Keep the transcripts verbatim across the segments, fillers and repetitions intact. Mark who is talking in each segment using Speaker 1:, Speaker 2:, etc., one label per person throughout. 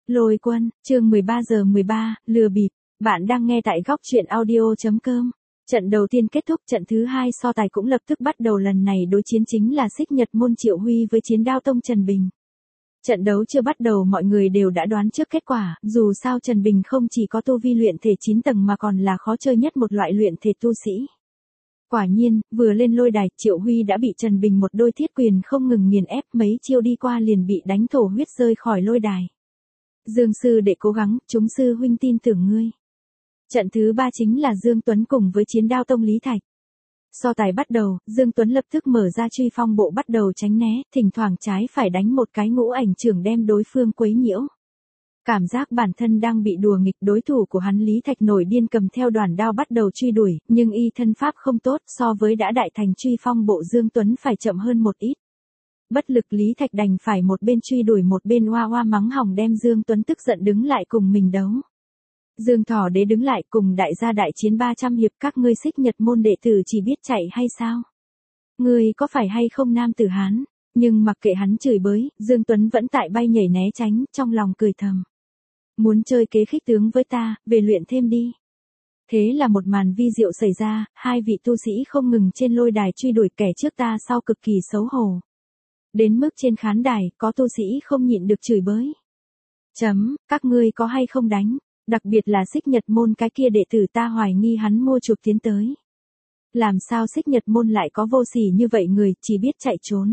Speaker 1: Lôi Quân, chương mười ba giờ mười ba, lừa bịp. Bạn đang nghe tại góc truyện audio chấm com. Trận đầu tiên kết thúc, trận thứ hai so tài cũng lập tức bắt đầu. Lần này đối chiến chính là Xích Nhật Môn Triệu Huy với Chiến Đao Tông Trần Bình. Trận đấu chưa bắt đầu mọi người đều đã đoán trước kết quả, dù sao Trần Bình không chỉ có tu vi luyện thể chín tầng mà còn là khó chơi nhất một loại luyện thể tu sĩ. Quả nhiên, vừa lên lôi đài, Triệu Huy đã bị Trần Bình một đôi thiết quyền không ngừng nghiền ép, mấy chiêu đi qua liền bị đánh thổ huyết rơi khỏi lôi đài. Dương sư đệ cố gắng, chúng sư huynh tin tưởng ngươi. Trận thứ ba chính là Dương Tuấn cùng với Chiến Đao Tông Lý Thạch. So tài bắt đầu, Dương Tuấn lập tức mở ra truy phong bộ bắt đầu tránh né, thỉnh thoảng trái phải đánh một cái ngũ ảnh chưởng đem đối phương quấy nhiễu. Cảm giác bản thân đang bị đùa nghịch, đối thủ của hắn Lý Thạch nổi điên cầm theo đoàn đao bắt đầu truy đuổi, nhưng y thân pháp không tốt, so với đã đại thành truy phong bộ Dương Tuấn phải chậm hơn một ít. Bất lực Lý Thạch đành phải một bên truy đuổi một bên oa oa mắng hỏng đem Dương Tuấn tức giận đứng lại cùng mình đấu. Dương Thỏ Đế đứng lại cùng đại gia đại chiến ba trăm hiệp, các ngươi Xích Nhật Môn đệ tử chỉ biết chạy hay sao? Ngươi có phải hay không nam tử Hán? Nhưng mặc kệ hắn chửi bới, Dương Tuấn vẫn tại bay nhảy né tránh, trong lòng cười thầm. Muốn chơi kế khích tướng với ta, về luyện thêm đi. Thế là một màn vi diệu xảy ra, hai vị tu sĩ không ngừng trên lôi đài truy đuổi, kẻ trước ta sau cực kỳ xấu hổ. Đến mức trên khán đài, có tu sĩ không nhịn được chửi bới. Chấm, các ngươi có hay không đánh? Đặc biệt là Xích Nhật Môn cái kia đệ tử, ta hoài nghi hắn mua chuộc tiến tới. Làm sao Xích Nhật Môn lại có vô sỉ như vậy, người chỉ biết chạy trốn.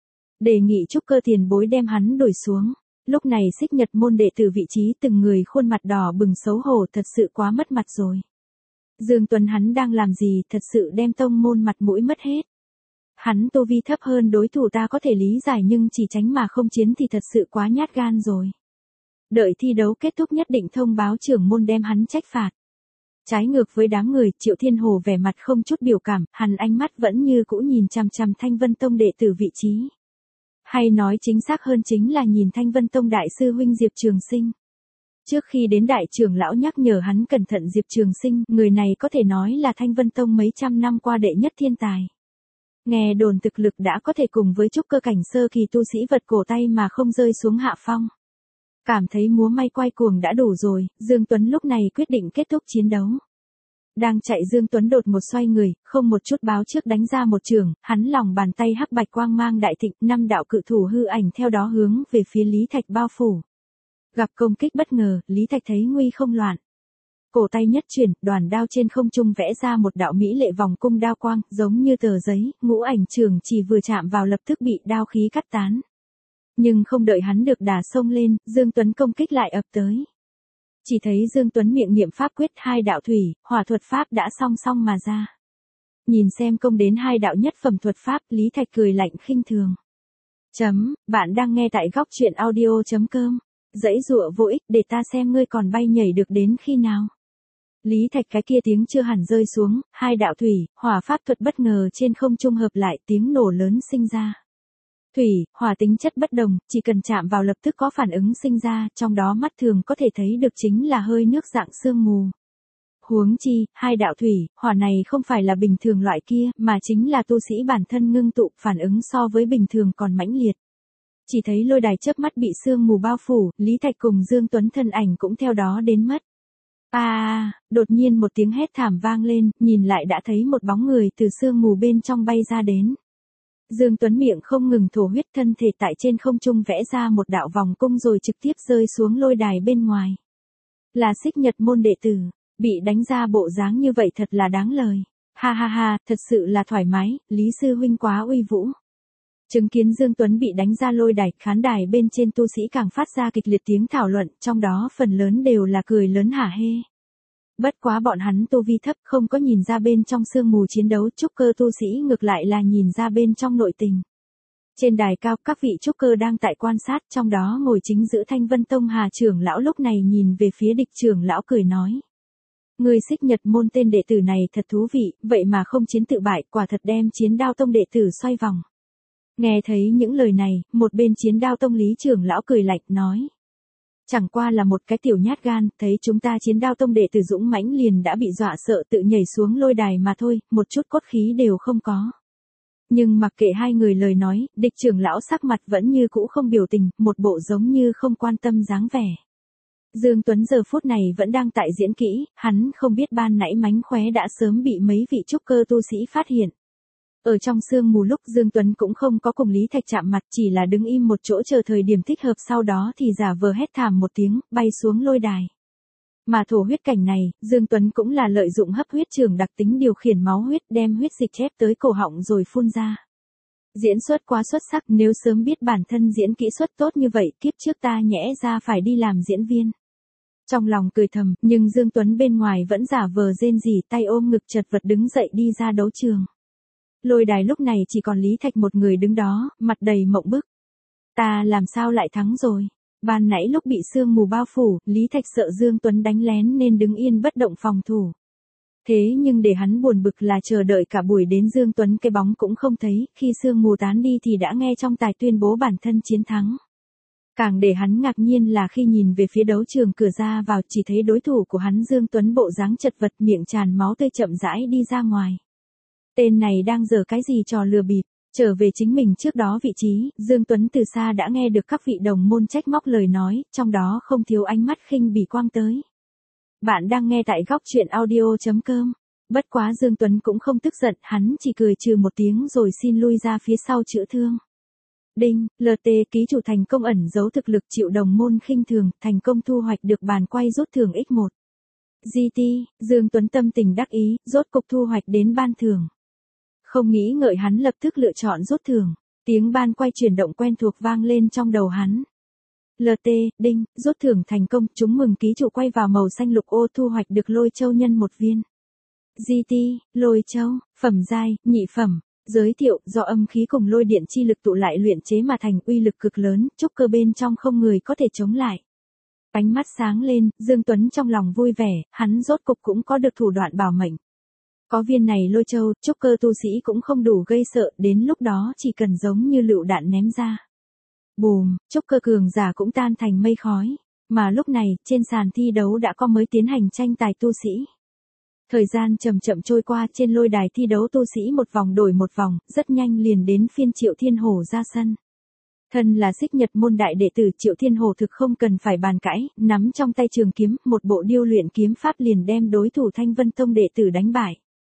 Speaker 1: Đề nghị trúc cơ tiền bối đem hắn đuổi xuống. Lúc này Xích Nhật Môn đệ tử vị trí từng người khuôn mặt đỏ bừng xấu hổ, thật sự quá mất mặt rồi. Dương Tuấn hắn đang làm gì, thật sự đem tông môn mặt mũi mất hết. Hắn tu vi thấp hơn đối thủ ta có thể lý giải, nhưng chỉ tránh mà không chiến thì thật sự quá nhát gan rồi. Đợi thi đấu kết thúc nhất định thông báo trưởng môn đem hắn trách phạt. Trái ngược với đám người, Triệu Thiên Hồ vẻ mặt không chút biểu cảm, hắn ánh mắt vẫn như cũ nhìn chằm chằm Thanh Vân Tông đệ tử vị trí. Hay nói chính xác hơn chính là nhìn Thanh Vân Tông đại sư huynh Diệp Trường Sinh. Trước khi đến đại trưởng lão nhắc nhở hắn cẩn thận Diệp Trường Sinh, người này có thể nói là Thanh Vân Tông mấy trăm năm qua đệ nhất thiên tài. Nghe đồn thực lực đã có thể cùng với trúc cơ cảnh sơ kỳ tu sĩ vật cổ tay mà không rơi xuống hạ phong. Cảm thấy múa may quay cuồng đã đủ rồi, Dương Tuấn lúc này quyết định kết thúc chiến đấu. Đang chạy Dương Tuấn đột một xoay người, không một chút báo trước đánh ra một trường, hắn lòng bàn tay hắc bạch quang mang đại thịnh, năm đạo cự thủ hư ảnh theo đó hướng về phía Lý Thạch bao phủ. Gặp công kích bất ngờ, Lý Thạch thấy nguy không loạn. Cổ tay nhất chuyển, đoàn đao trên không trung vẽ ra một đạo mỹ lệ vòng cung đao quang, giống như tờ giấy, ngũ ảnh trường chỉ vừa chạm vào lập tức bị đao khí cắt tán. Nhưng không đợi hắn được đà xông lên, Dương Tuấn công kích lại ập tới. Chỉ thấy Dương Tuấn miệng niệm pháp quyết, hai đạo thủy, hỏa thuật pháp đã song song mà ra. Nhìn xem công đến hai đạo nhất phẩm thuật pháp, Lý Thạch cười lạnh khinh thường. Chấm, bạn đang nghe tại góc truyện audio chấm com. Dãy dụa vô ích, để ta xem ngươi còn bay nhảy được đến khi nào. Lý Thạch cái kia tiếng chưa hẳn rơi xuống, hai đạo thủy, hỏa pháp thuật bất ngờ trên không trung hợp lại, tiếng nổ lớn sinh ra. Thủy, hỏa tính chất bất đồng, chỉ cần chạm vào lập tức có phản ứng sinh ra, trong đó mắt thường có thể thấy được chính là hơi nước dạng sương mù. Huống chi, hai đạo thủy, hỏa này không phải là bình thường loại kia, mà chính là tu sĩ bản thân ngưng tụ, phản ứng so với bình thường còn mãnh liệt. Chỉ thấy lôi đài chớp mắt bị sương mù bao phủ, Lý Thạch cùng Dương Tuấn thân ảnh cũng theo đó đến mất. A, à, đột nhiên một tiếng hét thảm vang lên, nhìn lại đã thấy một bóng người từ sương mù bên trong bay ra đến. Dương Tuấn miệng không ngừng thổ huyết, thân thể tại trên không trung vẽ ra một đạo vòng cung rồi trực tiếp rơi xuống lôi đài bên ngoài. Là Xích Nhật Môn đệ tử, bị đánh ra bộ dáng như vậy thật là đáng lời. Ha ha ha, thật sự là thoải mái, Lý sư huynh quá uy vũ. Chứng kiến Dương Tuấn bị đánh ra lôi đài, khán đài bên trên tu sĩ càng phát ra kịch liệt tiếng thảo luận, trong đó phần lớn đều là cười lớn hả hê. Bất quá bọn hắn tu vi thấp, không có nhìn ra bên trong sương mù chiến đấu, trúc cơ tu sĩ ngược lại là nhìn ra bên trong nội tình. Trên đài cao, các vị trúc cơ đang tại quan sát, trong đó ngồi chính giữa Thanh Vân Tông Hà trưởng lão lúc này nhìn về phía địch trưởng lão cười nói. Người Xích Nhật Môn tên đệ tử này thật thú vị, vậy mà không chiến tự bại, quả thật đem Chiến Đao Tông đệ tử xoay vòng. Nghe thấy những lời này, một bên Chiến Đao Tông Lý trưởng lão cười lạnh nói. Chẳng qua là một cái tiểu nhát gan, thấy chúng ta Chiến Đao Tông đệ tử dũng mãnh liền đã bị dọa sợ tự nhảy xuống lôi đài mà thôi, một chút cốt khí đều không có. Nhưng mặc kệ hai người lời nói, địch trưởng lão sắc mặt vẫn như cũ không biểu tình, một bộ giống như không quan tâm dáng vẻ. Dương Tuấn giờ phút này vẫn đang tại diễn kỹ, hắn không biết ban nãy mánh khóe đã sớm bị mấy vị trúc cơ tu sĩ phát hiện. Ở trong sương mù lúc Dương Tuấn cũng không có cùng Lý Thạch chạm mặt, chỉ là đứng im một chỗ chờ thời điểm thích hợp, sau đó thì giả vờ hét thảm một tiếng, bay xuống lôi đài. Mà thổ huyết cảnh này, Dương Tuấn cũng là lợi dụng hấp huyết trường đặc tính điều khiển máu huyết, đem huyết dịch chép tới cổ họng rồi phun ra. Diễn xuất quá xuất sắc, nếu sớm biết bản thân diễn kỹ xuất tốt như vậy, kiếp trước ta nhẽ ra phải đi làm diễn viên. Trong lòng cười thầm, nhưng Dương Tuấn bên ngoài vẫn giả vờ rên rỉ, tay ôm ngực chật vật đứng dậy đi ra đấu trường. Lôi đài lúc này chỉ còn Lý Thạch một người đứng đó, mặt đầy mộng bức. Ta làm sao lại thắng rồi? Ban nãy lúc bị sương mù bao phủ, Lý Thạch sợ Dương Tuấn đánh lén nên đứng yên bất động phòng thủ. Thế nhưng để hắn buồn bực là chờ đợi cả buổi đến Dương Tuấn cái bóng cũng không thấy, khi sương mù tán đi thì đã nghe trong tài tuyên bố bản thân chiến thắng. Càng để hắn ngạc nhiên là khi nhìn về phía đấu trường cửa ra vào chỉ thấy đối thủ của hắn Dương Tuấn bộ dáng chật vật, miệng tràn máu tươi chậm rãi đi ra ngoài. Tên này đang giở cái gì trò lừa bịp? Trở về chính mình trước đó vị trí, Dương Tuấn từ xa đã nghe được các vị đồng môn trách móc lời nói, trong đó không thiếu ánh mắt khinh bỉ quang tới. Bạn đang nghe tại góc truyện audio chấm com. Bất quá Dương Tuấn cũng không tức giận, hắn chỉ cười trừ một tiếng rồi xin lui ra phía sau chữa thương. Đinh, lờ tê ký chủ thành công ẩn giấu thực lực, chịu đồng môn khinh thường, thành công thu hoạch được bàn quay rút thưởng nhân một. giê tê, Dương Tuấn tâm tình đắc ý, rốt cục thu hoạch đến ban thưởng. Không nghĩ ngợi hắn lập tức lựa chọn rút thưởng, tiếng ban quay chuyển động quen thuộc vang lên trong đầu hắn. lờ tê, đinh, rút thưởng thành công, chúng mừng ký chủ quay vào màu xanh lục ô thu hoạch được lôi châu nhân một viên. giê tê, lôi châu, phẩm giai, nhị phẩm, giới thiệu, do âm khí cùng lôi điện chi lực tụ lại luyện chế mà thành, uy lực cực lớn, trúc cơ bên trong không người có thể chống lại. Ánh mắt sáng lên, Dương Tuấn trong lòng vui vẻ, hắn rốt cục cũng có được thủ đoạn bảo mệnh. Có viên này lôi châu, trúc cơ tu sĩ cũng không đủ gây sợ, đến lúc đó chỉ cần giống như lựu đạn ném ra. Bùm, trúc cơ cường giả cũng tan thành mây khói. Mà lúc này, trên sàn thi đấu đã có mới tiến hành tranh tài tu sĩ. Thời gian chậm chậm trôi qua, trên lôi đài thi đấu tu sĩ một vòng đổi một vòng, rất nhanh liền đến phiên Triệu Thiên Hổ ra sân. Thân là xích nhật môn đại đệ tử, Triệu Thiên Hổ thực không cần phải bàn cãi, nắm trong tay trường kiếm, một bộ điêu luyện kiếm pháp liền đem đối thủ Thanh Vân Tông đệ tử đánh bại.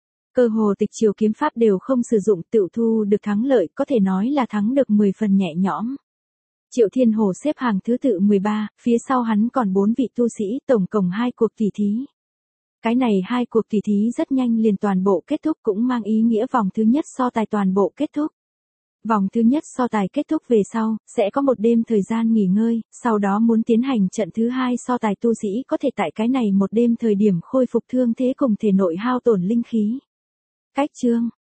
Speaker 1: Cơ hồ tịch chiều kiếm pháp đều không sử dụng, tự thu được thắng lợi, có thể nói là thắng được mười phần nhẹ nhõm. Triệu Thiên Hổ xếp hàng thứ tự mười ba, phía sau hắn còn bốn vị tu sĩ, tổng cộng hai cuộc tỷ thí. Cái này hai cuộc tỷ thí rất nhanh liền toàn bộ kết thúc, cũng mang ý nghĩa vòng thứ nhất so tài toàn bộ kết thúc. Vòng thứ nhất so tài kết thúc về sau, sẽ có một đêm thời gian nghỉ ngơi, sau đó muốn tiến hành trận thứ hai so tài, tu sĩ có thể tại cái này một đêm thời điểm khôi phục thương thế cùng thể nội hao tổn linh khí. Cách chương,